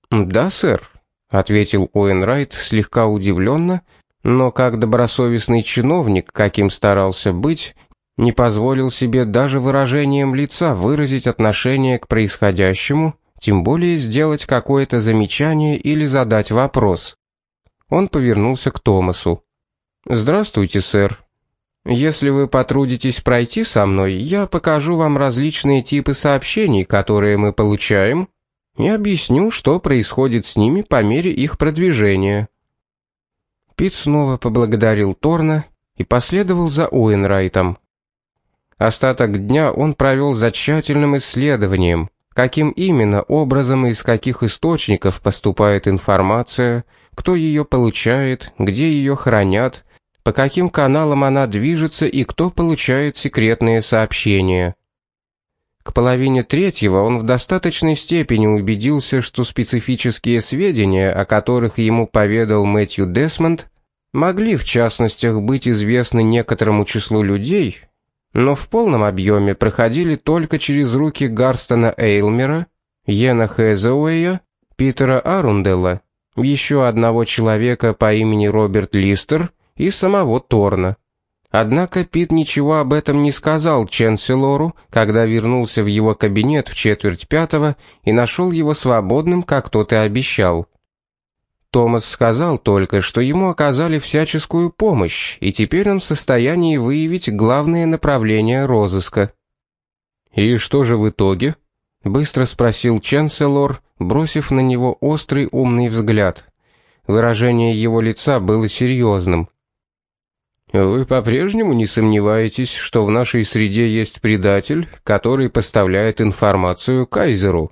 «Да, сэр», — ответил Уэйнрайт слегка удивленно, но как добросовестный чиновник, каким старался быть, не позволил себе даже выражением лица выразить отношение к происходящему, тем более сделать какое-то замечание или задать вопрос. Он повернулся к Томасу. «Здравствуйте, сэр. Если вы потрудитесь пройти со мной, я покажу вам различные типы сообщений, которые мы получаем, и объясню, что происходит с ними по мере их продвижения». Пит снова поблагодарил Торна и последовал за Уэйнрайтом. Остаток дня он провел за тщательным исследованием, каким именно образом и из каких источников поступает информация, кто ее получает, где ее хранят, по каким каналам она движется и кто получает секретные сообщения. К половине третьего он в достаточной степени убедился, что специфические сведения, о которых ему поведал Мэтью Десмонд, могли в частностях быть известны некоторому числу людей, но в полном объеме проходили только через руки Гарстона Эйлмера, Йена Хэзауэя, Питера Арунделла, еще одного человека по имени Роберт Листер и самого Торна. Однако Пит ничего об этом не сказал Ченселору, когда вернулся в его кабинет в 4:45 и нашел его свободным, как тот и обещал. Томас сказал только, что ему оказали всяческую помощь, и теперь он в состоянии выявить главные направления розыска. «И что же в итоге?» — быстро спросил Ченселор, бросив на него острый умный взгляд. Выражение его лица было серьезным. «Вы по-прежнему не сомневаетесь, что в нашей среде есть предатель, который поставляет информацию Кайзеру?»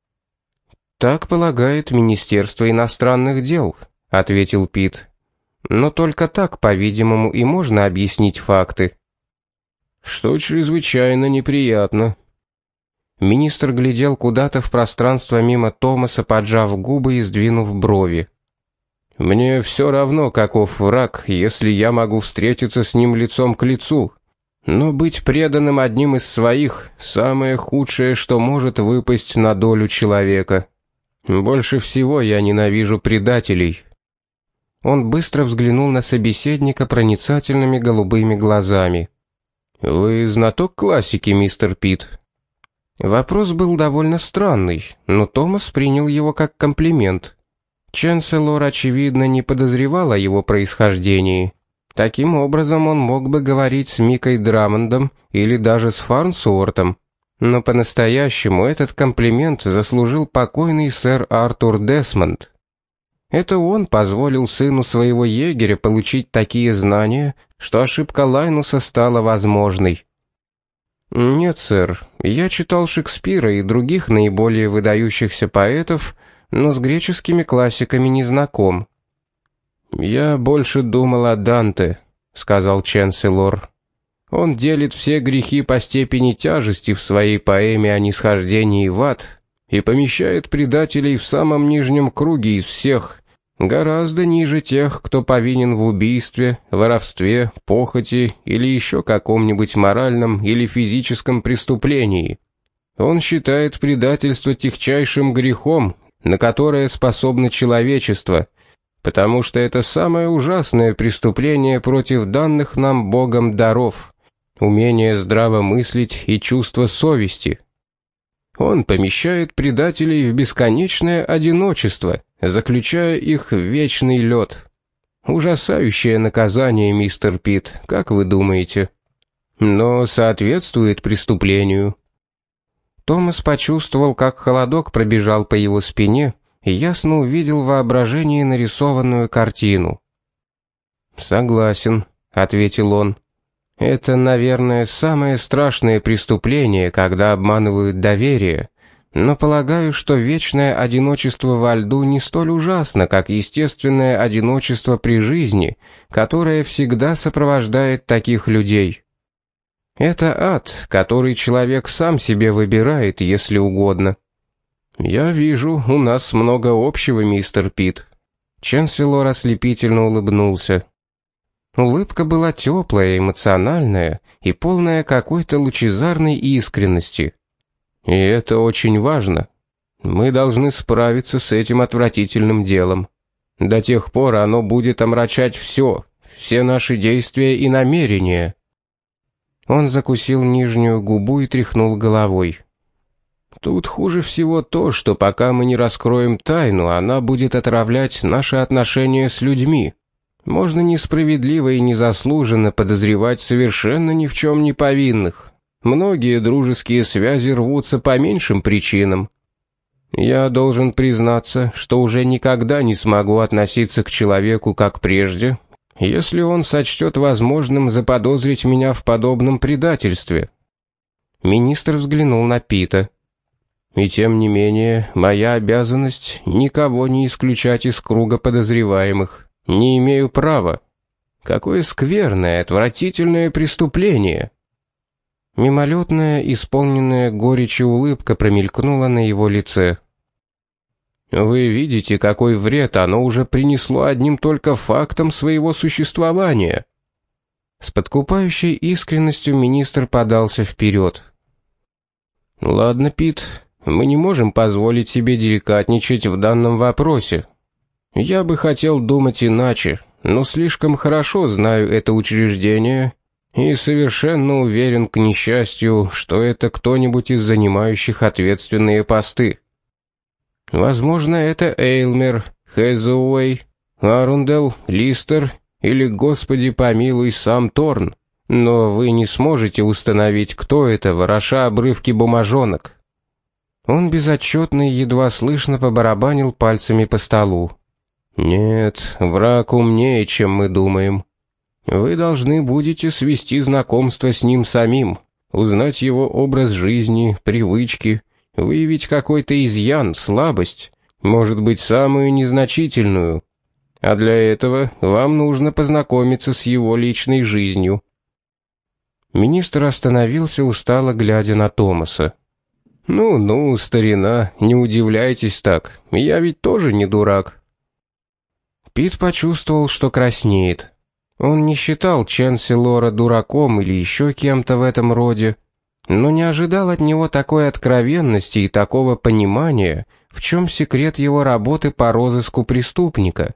«Так полагает Министерство иностранных дел», — ответил Пит. «Но только так, по-видимому, и можно объяснить факты». «Что чрезвычайно неприятно». Министр глядел куда-то в пространство мимо Томаса, поджав губы и сдвинув брови. «Мне все равно, каков враг, если я могу встретиться с ним лицом к лицу. Но быть преданным одним из своих — самое худшее, что может выпасть на долю человека. Больше всего я ненавижу предателей». Он быстро взглянул на собеседника проницательными голубыми глазами. «Вы знаток классики, мистер Пит?» Вопрос был довольно странный, но Томас принял его как комплимент. Ченселор, очевидно, не подозревал о его происхождении. Таким образом, он мог бы говорить с Микой Драмондом или даже с Фарнсуортом. Но по-настоящему этот комплимент заслужил покойный сэр Артур Десмонд. Это он позволил сыну своего егеря получить такие знания, что ошибка Лайнуса стала возможной. «Нет, сэр, я читал Шекспира и других наиболее выдающихся поэтов, но с греческими классиками не знаком». «Я больше думал о Данте», — сказал Ченселор. «Он делит все грехи по степени тяжести в своей поэме о нисхождении в ад и помещает предателей в самом нижнем круге из всех, гораздо ниже тех, кто повинен в убийстве, воровстве, похоти или еще каком-нибудь моральном или физическом преступлении. Он считает предательство тягчайшим грехом, на которое способно человечество, потому что это самое ужасное преступление против данных нам Богом даров, умение здраво мыслить и чувство совести. Он помещает предателей в бесконечное одиночество, заключая их в вечный лед. Ужасающее наказание, мистер Пит, как вы думаете? Но соответствует преступлению». Томас почувствовал, как холодок пробежал по его спине, и ясно увидел в воображении нарисованную картину. «Согласен», — ответил он. «Это, наверное, самое страшное преступление, когда обманывают доверие, но полагаю, что вечное одиночество во льду не столь ужасно, как естественное одиночество при жизни, которое всегда сопровождает таких людей. Это ад, который человек сам себе выбирает, если угодно». «Я вижу, у нас много общего, мистер Пит». Ченселор ослепительно улыбнулся. Улыбка была теплая, эмоциональная и полная какой-то лучезарной искренности. «И это очень важно». Мы должны справиться с этим отвратительным делом. До тех пор оно будет омрачать все наши действия и намерения». Он закусил нижнюю губу и тряхнул головой. «Тут хуже всего то, что пока мы не раскроем тайну, она будет отравлять наши отношения с людьми. Можно несправедливо и незаслуженно подозревать совершенно ни в чем не повинных. Многие дружеские связи рвутся по меньшим причинам. Я должен признаться, что уже никогда не смогу относиться к человеку как прежде, если он сочтет возможным заподозрить меня в подобном предательстве». Министр взглянул на Пита. «И тем не менее, моя обязанность никого не исключать из круга подозреваемых. Не имею права. Какое скверное, отвратительное преступление!» Мимолетная, исполненная горечи улыбка промелькнула на его лице. «Вы видите, какой вред оно уже принесло одним только фактом своего существования». С подкупающей искренностью министр подался вперед. «Ладно, Пит, мы не можем позволить себе деликатничать в данном вопросе. Я бы хотел думать иначе, но слишком хорошо знаю это учреждение и совершенно уверен, к несчастью, что это кто-нибудь из занимающих ответственные посты. Возможно, это Эйлмер, Хэзуэй, Арундел, Листер или, Господи помилуй, сам Торн. Но вы не сможете установить, кто это, вороша обрывки бумажонок». Он безотчетно и едва слышно побарабанил пальцами по столу. «Нет, враг умнее, чем мы думаем. Вы должны будете свести знакомство с ним самим, узнать его образ жизни, привычки, выявить какой-то изъян, слабость, может быть, самую незначительную. А для этого вам нужно познакомиться с его личной жизнью». Министр остановился, устало глядя на Томаса. «Ну, старина, не удивляйтесь так, я ведь тоже не дурак». Пит почувствовал, что краснеет. Он не считал Ченселора дураком или еще кем-то в этом роде, но не ожидал от него такой откровенности и такого понимания, в чем секрет его работы по розыску преступника.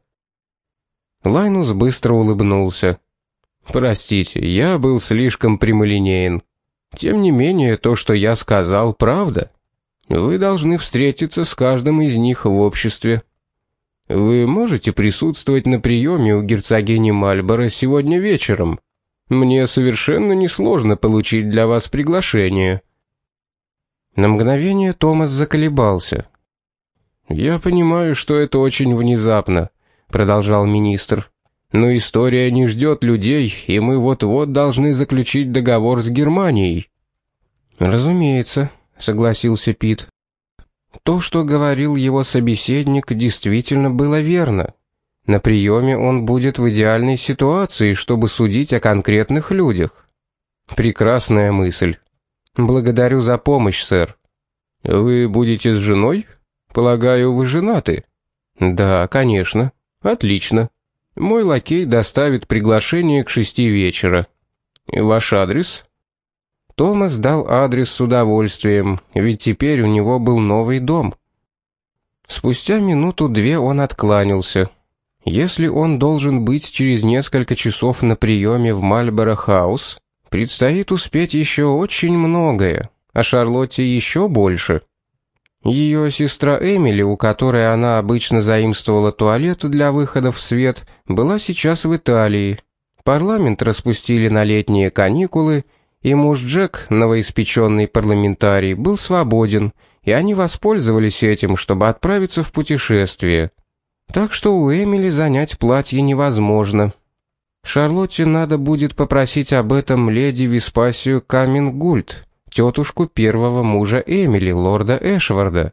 Лайнус быстро улыбнулся. «Простите, я был слишком прямолинеен. Тем не менее, то, что я сказал, правда. Вы должны встретиться с каждым из них в обществе. Вы можете присутствовать на приеме у герцогини Мальборо сегодня вечером? Мне совершенно несложно получить для вас приглашение». На мгновение Томас заколебался. «Я понимаю, что это очень внезапно», — продолжал министр. «Но история не ждет людей, и мы вот-вот должны заключить договор с Германией». «Разумеется», — согласился Пит. То, что говорил его собеседник, действительно было верно. На приеме он будет в идеальной ситуации, чтобы судить о конкретных людях. Прекрасная мысль. Благодарю за помощь, сэр. Вы будете с женой? Полагаю, вы женаты? Да, конечно. Отлично. Мой лакей доставит приглашение к 6 вечера. Ваш адрес? Томас дал адрес с удовольствием, ведь теперь у него был новый дом. Спустя минуту-две он откланялся. Если он должен быть через несколько часов на приеме в Мальборо-хаус, предстоит успеть еще очень многое, а Шарлотте еще больше. Ее сестра Эмили, у которой она обычно заимствовала туалет для выхода в свет, была сейчас в Италии. Парламент распустили на летние каникулы, и муж Джек, новоиспеченный парламентарий, был свободен, и они воспользовались этим, чтобы отправиться в путешествие. Так что у Эмили занять платье невозможно. Шарлотте надо будет попросить об этом леди Веспасию Камингульт, тетушку первого мужа Эмили, лорда Эшварда.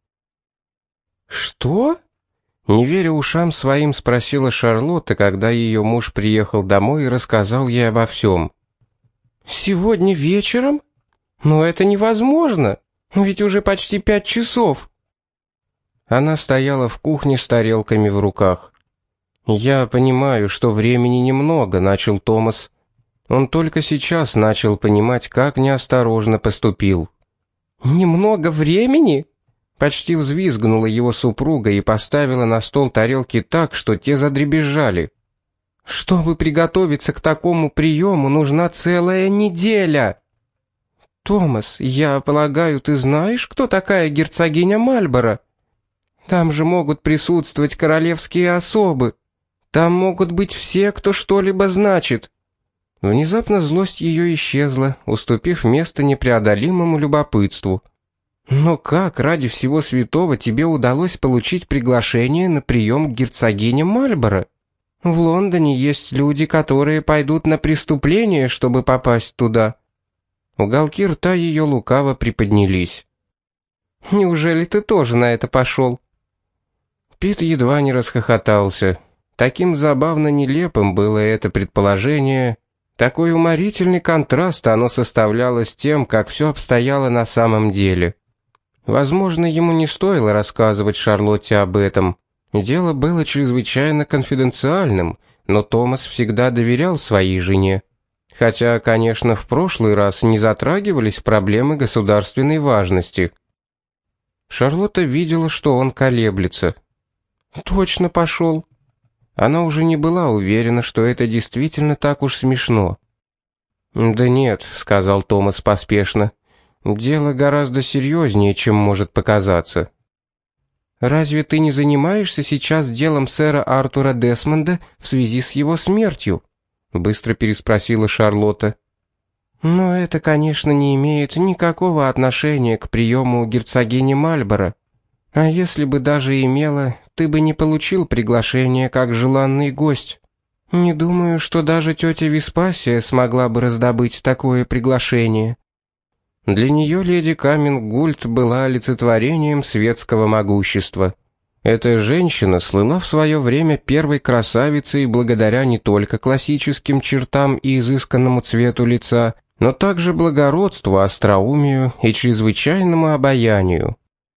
«Что?» Не веря ушам своим, спросила Шарлотта, когда ее муж приехал домой и рассказал ей обо всем. «Сегодня вечером? Но это невозможно, ведь уже почти 5 часов». Она стояла в кухне с тарелками в руках. «Я понимаю, что времени немного», — начал Томас. Он только сейчас начал понимать, как неосторожно поступил. «Немного времени?» — Почти взвизгнула его супруга и поставила на стол тарелки так, что те задребезжали. «Чтобы приготовиться к такому приему, нужна целая неделя!» «Томас, я полагаю, ты знаешь, кто такая герцогиня Мальборо? Там же могут присутствовать королевские особы. Там могут быть все, кто что-либо значит». Внезапно злость ее исчезла, уступив место непреодолимому любопытству. «Но как ради всего святого тебе удалось получить приглашение на прием к герцогине Мальборо? В Лондоне есть люди, которые пойдут на преступление, чтобы попасть туда». Уголки рта ее лукаво приподнялись. «Неужели ты тоже на это пошел?» Пит едва не расхохотался. Таким забавно нелепым было это предположение. Такой уморительный контраст оно составляло с тем, как все обстояло на самом деле. Возможно, ему не стоило рассказывать Шарлотте об этом. Дело было чрезвычайно конфиденциальным, но Томас всегда доверял своей жене. Хотя, конечно, в прошлый раз не затрагивались проблемы государственной важности. Шарлотта видела, что он колеблется. «Точно пошел». Она уже не была уверена, что это действительно так уж смешно. «Да нет», — сказал Томас поспешно. «Дело гораздо серьезнее, чем может показаться». «Разве ты не занимаешься сейчас делом сэра Артура Десмонда в связи с его смертью?» — быстро переспросила Шарлотта. «Но это, конечно, не имеет никакого отношения к приему у герцогини Мальборо. А если бы даже имело, ты бы не получил приглашение как желанный гость. Не думаю, что даже тетя Веспасия смогла бы раздобыть такое приглашение». Для нее леди Камингульд была олицетворением светского могущества. Эта женщина слыла в свое время первой красавицей благодаря не только классическим чертам и изысканному цвету лица, но также благородству, остроумию и чрезвычайному обаянию.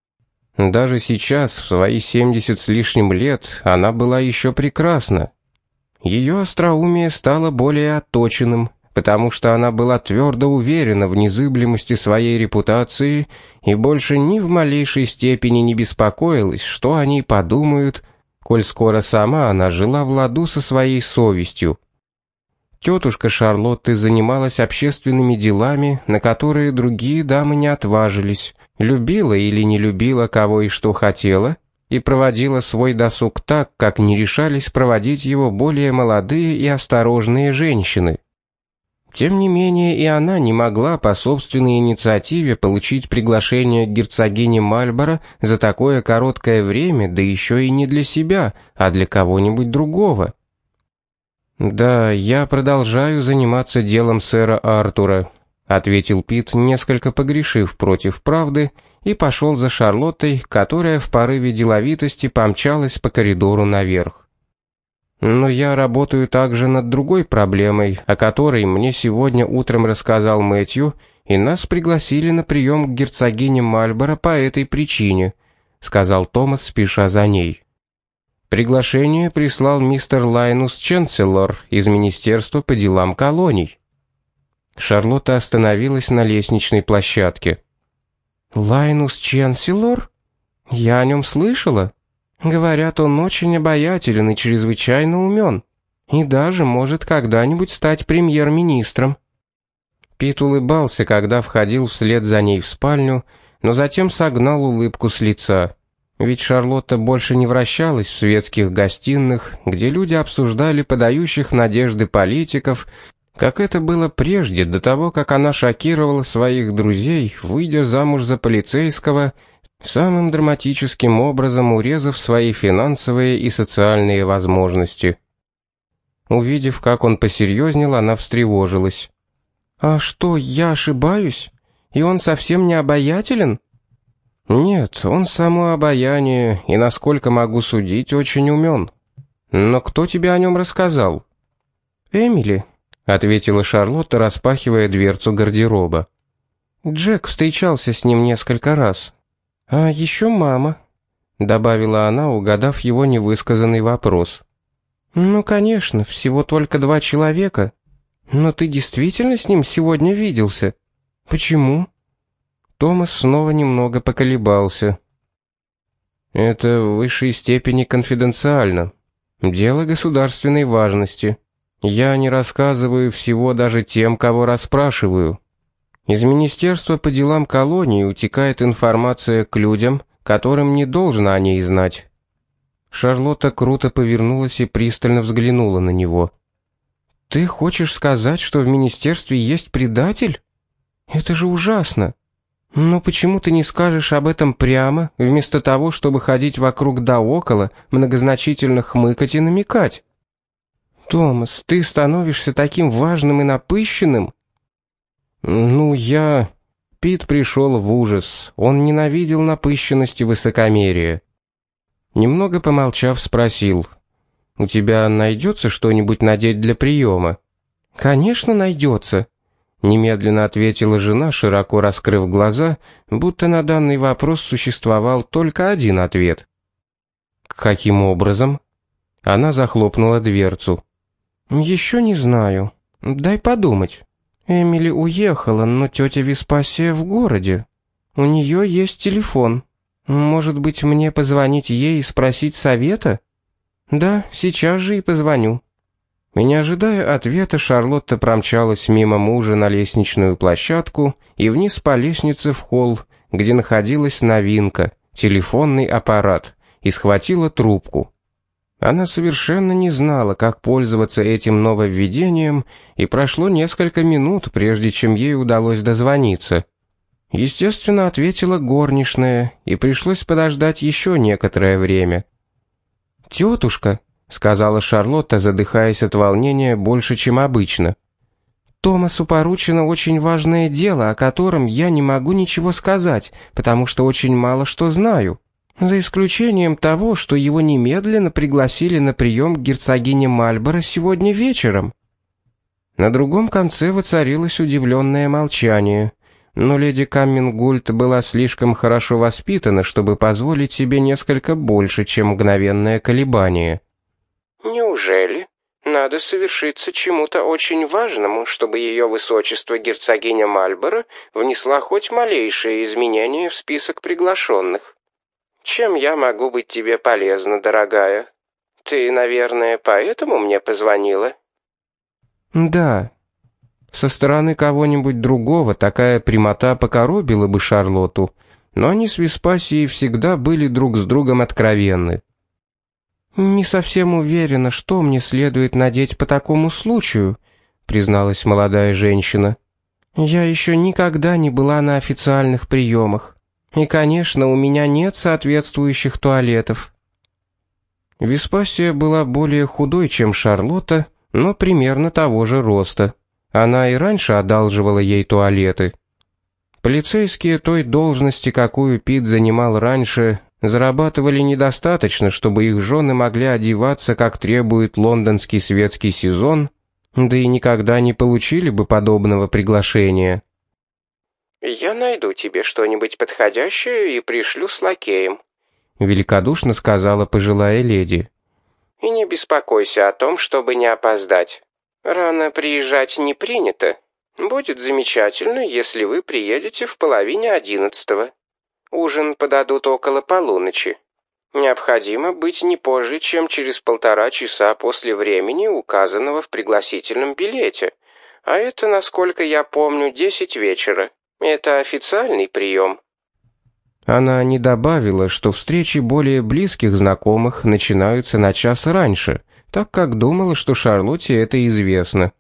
Даже сейчас, в свои 70 с лишним лет, она была еще прекрасна. Ее остроумие стало более отточенным, потому что она была твердо уверена в незыблемости своей репутации и больше ни в малейшей степени не беспокоилась, что о ней подумают, коль скоро сама она жила в ладу со своей совестью. Тетушка Шарлотты занималась общественными делами, на которые другие дамы не отважились, любила или не любила кого и что хотела, и проводила свой досуг так, как не решались проводить его более молодые и осторожные женщины. Тем не менее, и она не могла по собственной инициативе получить приглашение к герцогине Мальборо за такое короткое время, да еще и не для себя, а для кого-нибудь другого. «Да, я продолжаю заниматься делом сэра Артура», — ответил Пит, несколько погрешив против правды, и пошел за Шарлоттой, которая в порыве деловитости помчалась по коридору наверх. «Но я работаю также над другой проблемой, о которой мне сегодня утром рассказал Мэтью, и нас пригласили на прием к герцогине Мальборо по этой причине», — сказал Томас, спеша за ней. «Приглашение прислал мистер Лайнус Ченселор из Министерства по делам колоний». Шарлотта остановилась на лестничной площадке. «Лайнус Ченселор? Я о нем слышала. Говорят, он очень обаятелен и чрезвычайно умен, и даже может когда-нибудь стать премьер-министром». Пит улыбался, когда входил вслед за ней в спальню, но затем согнал улыбку с лица. Ведь Шарлотта больше не вращалась в светских гостиных, где люди обсуждали подающих надежды политиков, как это было прежде, до того, как она шокировала своих друзей, выйдя замуж за полицейского, самым драматическим образом урезав свои финансовые и социальные возможности. Увидев, как он посерьезнел, она встревожилась. «А что, я ошибаюсь? И он совсем не обаятелен?» «Нет, он само обаяние, и, насколько могу судить, очень умен. Но кто тебе о нем рассказал?» «Эмили», — ответила Шарлотта, распахивая дверцу гардероба. «Джек встречался с ним несколько раз. А еще мама», — добавила она, угадав его невысказанный вопрос. «Ну, конечно, всего только 2 человека. Но ты действительно с ним сегодня виделся? Почему?» Томас снова немного поколебался. Это в высшей степени конфиденциально. Дело государственной важности. Я не рассказываю всего даже тем, кого расспрашиваю. Из Министерства по делам колонии утекает информация к людям, которым не должно о ней знать. Шарлотта круто повернулась и пристально взглянула на него. «Ты хочешь сказать, что в министерстве есть предатель? Это же ужасно. Но почему ты не скажешь об этом прямо, вместо того, чтобы ходить вокруг да около, многозначительно хмыкать и намекать? Томас, ты становишься таким важным и напыщенным». Пит пришел в ужас. Он ненавидел напыщенность и высокомерие. Немного помолчав, спросил: «У тебя найдется что-нибудь надеть для приема?» «Конечно, найдется», — немедленно ответила жена, широко раскрыв глаза, будто на данный вопрос существовал только один ответ. «Каким образом?» Она захлопнула дверцу. «Еще не знаю. Дай подумать. Эмили уехала, но тетя Веспасия в городе. У нее есть телефон. Может быть, мне позвонить ей и спросить совета? Да, сейчас же и позвоню». И не ожидая ответа, Шарлотта промчалась мимо мужа на лестничную площадку и вниз по лестнице в холл, где находилась новинка — телефонный аппарат, и схватила трубку. Она совершенно не знала, как пользоваться этим нововведением, и прошло несколько минут, прежде чем ей удалось дозвониться. Естественно, ответила горничная, и пришлось подождать еще некоторое время. «Тетушка», — сказала Шарлотта, задыхаясь от волнения больше, чем обычно, «Томасу поручено очень важное дело, о котором я не могу ничего сказать, потому что очень мало что знаю. За исключением того, что его немедленно пригласили на прием к герцогине Мальборо сегодня вечером». На другом конце воцарилось удивленное молчание, но леди Каммингульд была слишком хорошо воспитана, чтобы позволить себе несколько больше, чем мгновенное колебание. «Неужели? Надо совершиться чему-то очень важному, чтобы ее высочество герцогиня Мальборо внесла хоть малейшее изменение в список приглашенных. Чем я могу быть тебе полезна, дорогая? Ты, наверное, поэтому мне позвонила?» «Да». Со стороны кого-нибудь другого такая прямота покоробила бы Шарлотту, но они с Веспасией всегда были друг с другом откровенны. «Не совсем уверена, что мне следует надеть по такому случаю», — призналась молодая женщина. «Я еще никогда не была на официальных приемах. И, конечно, у меня нет соответствующих туалетов». Веспасия была более худой, чем Шарлотта, но примерно того же роста. Она и раньше одалживала ей туалеты. Полицейские той должности, какую Пит занимал раньше, зарабатывали недостаточно, чтобы их жены могли одеваться, как требует лондонский светский сезон, да и никогда не получили бы подобного приглашения. «Я найду тебе что-нибудь подходящее и пришлю с лакеем», — великодушно сказала пожилая леди. «И не беспокойся о том, чтобы не опоздать. Рано приезжать не принято. Будет замечательно, если вы приедете в 10:30. Ужин подадут около полуночи. Необходимо быть не позже, чем через 1,5 часа после времени, указанного в пригласительном билете. А это, насколько я помню, 10 вечера. Это официальный прием». Она не добавила, что встречи более близких знакомых начинаются на час раньше, так как думала, что Шарлотте это известно.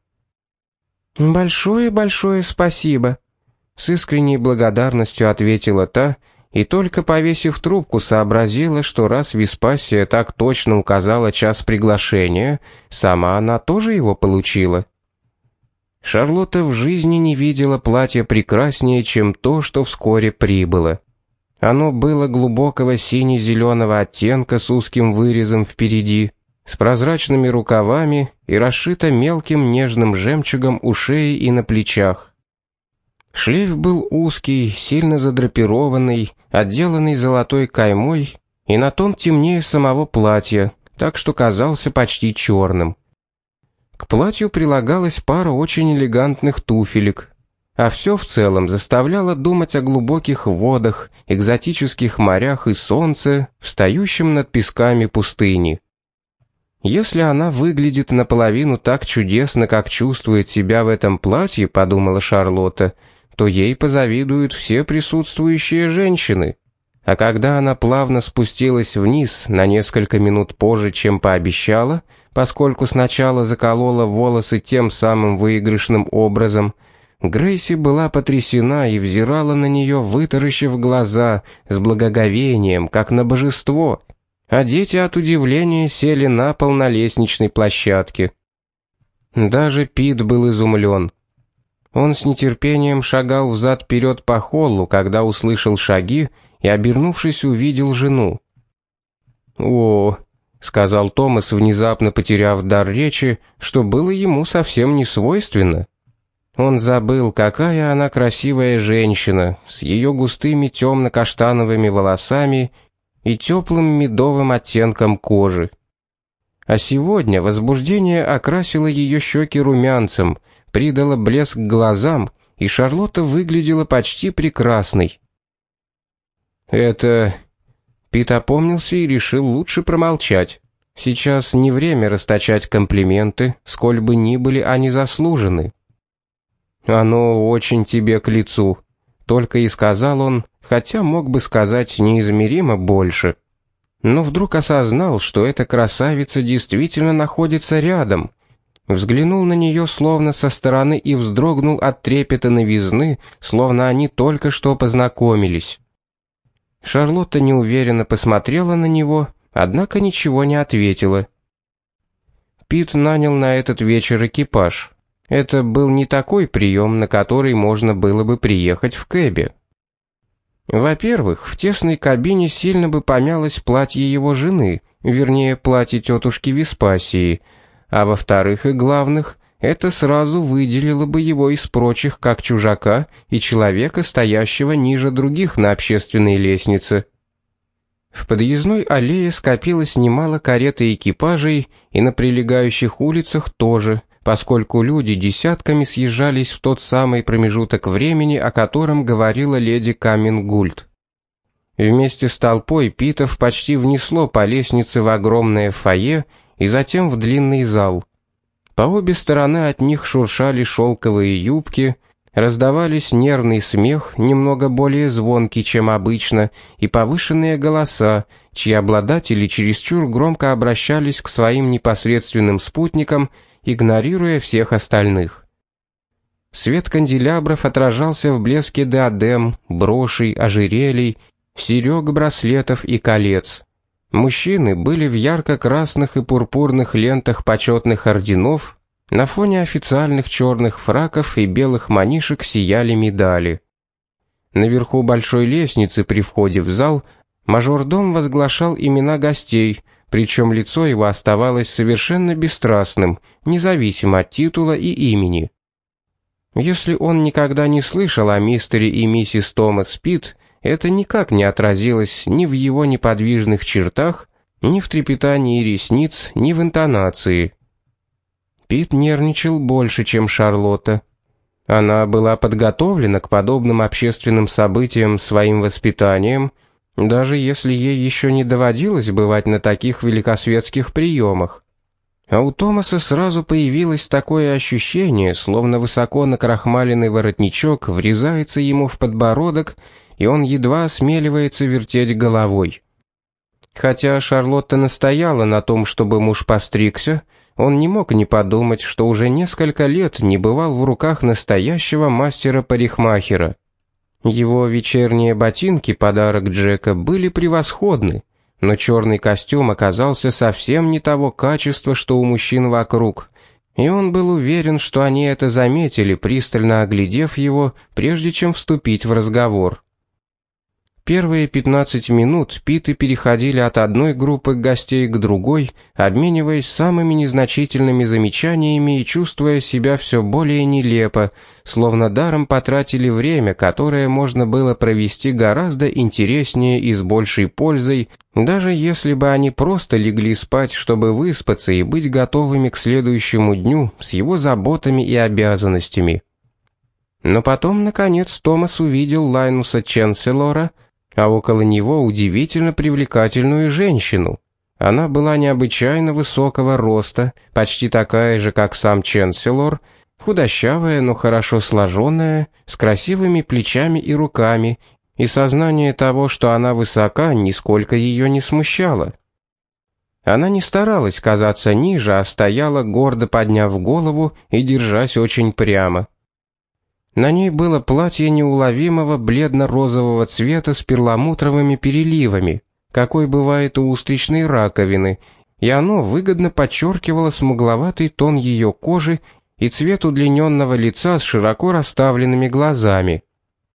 «Большое-большое спасибо», — с искренней благодарностью ответила та, и только повесив трубку сообразила, что раз Веспасия так точно указала час приглашения, сама она тоже его получила. Шарлотта в жизни не видела платья прекраснее, чем то, что вскоре прибыло. Оно было глубокого сине-зеленого оттенка с узким вырезом впереди, с прозрачными рукавами и расшито мелким нежным жемчугом у шеи и на плечах. Шлейф был узкий, сильно задрапированный, отделанный золотой каймой и на тон темнее самого платья, так что казался почти черным. К платью прилагалась пара очень элегантных туфелек. А все в целом заставляло думать о глубоких водах, экзотических морях и солнце, встающем над песками пустыни. «Если она выглядит наполовину так чудесно, как чувствует себя в этом платье», — подумала Шарлотта, «то ей позавидуют все присутствующие женщины». А когда она плавно спустилась вниз на несколько минут позже, чем пообещала, поскольку сначала заколола волосы тем самым выигрышным образом, Грейси была потрясена и взирала на нее, вытаращив глаза, с благоговением, как на божество, а дети от удивления сели на пол на лестничной площадке. Даже Пит был изумлен. Он с нетерпением шагал взад-вперед по холлу, когда услышал шаги, и, обернувшись, увидел жену. «О», — сказал Томас, внезапно потеряв дар речи, что было ему совсем не свойственно. Он забыл, какая она красивая женщина, с ее густыми темно-каштановыми волосами и теплым медовым оттенком кожи. А сегодня возбуждение окрасило ее щеки румянцем, придало блеск глазам, и Шарлотта выглядела почти прекрасной. «Это...» Пит опомнился и решил лучше промолчать. Сейчас не время расточать комплименты, сколь бы ни были они заслужены. «Оно очень тебе к лицу», — только и сказал он, хотя мог бы сказать неизмеримо больше. Но вдруг осознал, что эта красавица действительно находится рядом. Взглянул на нее словно со стороны и вздрогнул от трепета новизны, словно они только что познакомились. Шарлотта неуверенно посмотрела на него, однако ничего не ответила. Пит нанял на этот вечер экипаж. Это был не такой прием, на который можно было бы приехать в кэбе. Во-первых, в тесной кабине сильно бы помялось платье его жены, вернее, платье тетушки Веспасии, а во-вторых и главных, это сразу выделило бы его из прочих как чужака и человека, стоящего ниже других на общественной лестнице. В подъездной аллее скопилось немало карет и экипажей, и на прилегающих улицах тоже, поскольку люди десятками съезжались в тот самый промежуток времени, о котором говорила леди Камингульд. Вместе с толпой питов почти внесло по лестнице в огромное фойе и затем в длинный зал. По обе стороны от них шуршали шелковые юбки, раздавались нервный смех, немного более звонкий, чем обычно, и повышенные голоса, чьи обладатели чересчур громко обращались к своим непосредственным спутникам, игнорируя всех остальных. Свет канделябров отражался в блеске диадем, брошей, ожерелий, серег, браслетов и колец. Мужчины были в ярко-красных и пурпурных лентах почетных орденов, на фоне официальных черных фраков и белых манишек сияли медали. Наверху большой лестницы при входе в зал мажордом возглашал имена гостей, причем лицо его оставалось совершенно бесстрастным, независимо от титула и имени. Если он никогда не слышал о мистере и миссис Томас Пит, это никак не отразилось ни в его неподвижных чертах, ни в трепетании ресниц, ни в интонации. Пит нервничал больше, чем Шарлотта. Она была подготовлена к подобным общественным событиям своим воспитанием, даже если ей еще не доводилось бывать на таких великосветских приемах. А у Томаса сразу появилось такое ощущение, словно высоко накрахмаленный воротничок врезается ему в подбородок, и он едва осмеливается вертеть головой. Хотя Шарлотта настояла на том, чтобы муж постригся, он не мог не подумать, что уже несколько лет не бывал в руках настоящего мастера-парикмахера. Его вечерние ботинки, подарок Джека, были превосходны, но черный костюм оказался совсем не того качества, что у мужчин вокруг, и он был уверен, что они это заметили, пристально оглядев его, прежде чем вступить в разговор. Первые 15 минут питы переходили от одной группы гостей к другой, обмениваясь самыми незначительными замечаниями и чувствуя себя все более нелепо, словно даром потратили время, которое можно было провести гораздо интереснее и с большей пользой, даже если бы они просто легли спать, чтобы выспаться и быть готовыми к следующему дню с его заботами и обязанностями. Но потом, наконец, Томас увидел Лайнуса Ченселора, а около него удивительно привлекательную женщину. Она была необычайно высокого роста, почти такая же, как сам Ченселор, худощавая, но хорошо сложенная, с красивыми плечами и руками, и сознание того, что она высока, нисколько ее не смущало. Она не старалась казаться ниже, а стояла, гордо подняв голову и держась очень прямо. На ней было платье неуловимого бледно-розового цвета с перламутровыми переливами, какой бывает у устричной раковины, и оно выгодно подчеркивало смугловатый тон ее кожи и цвет удлиненного лица с широко расставленными глазами.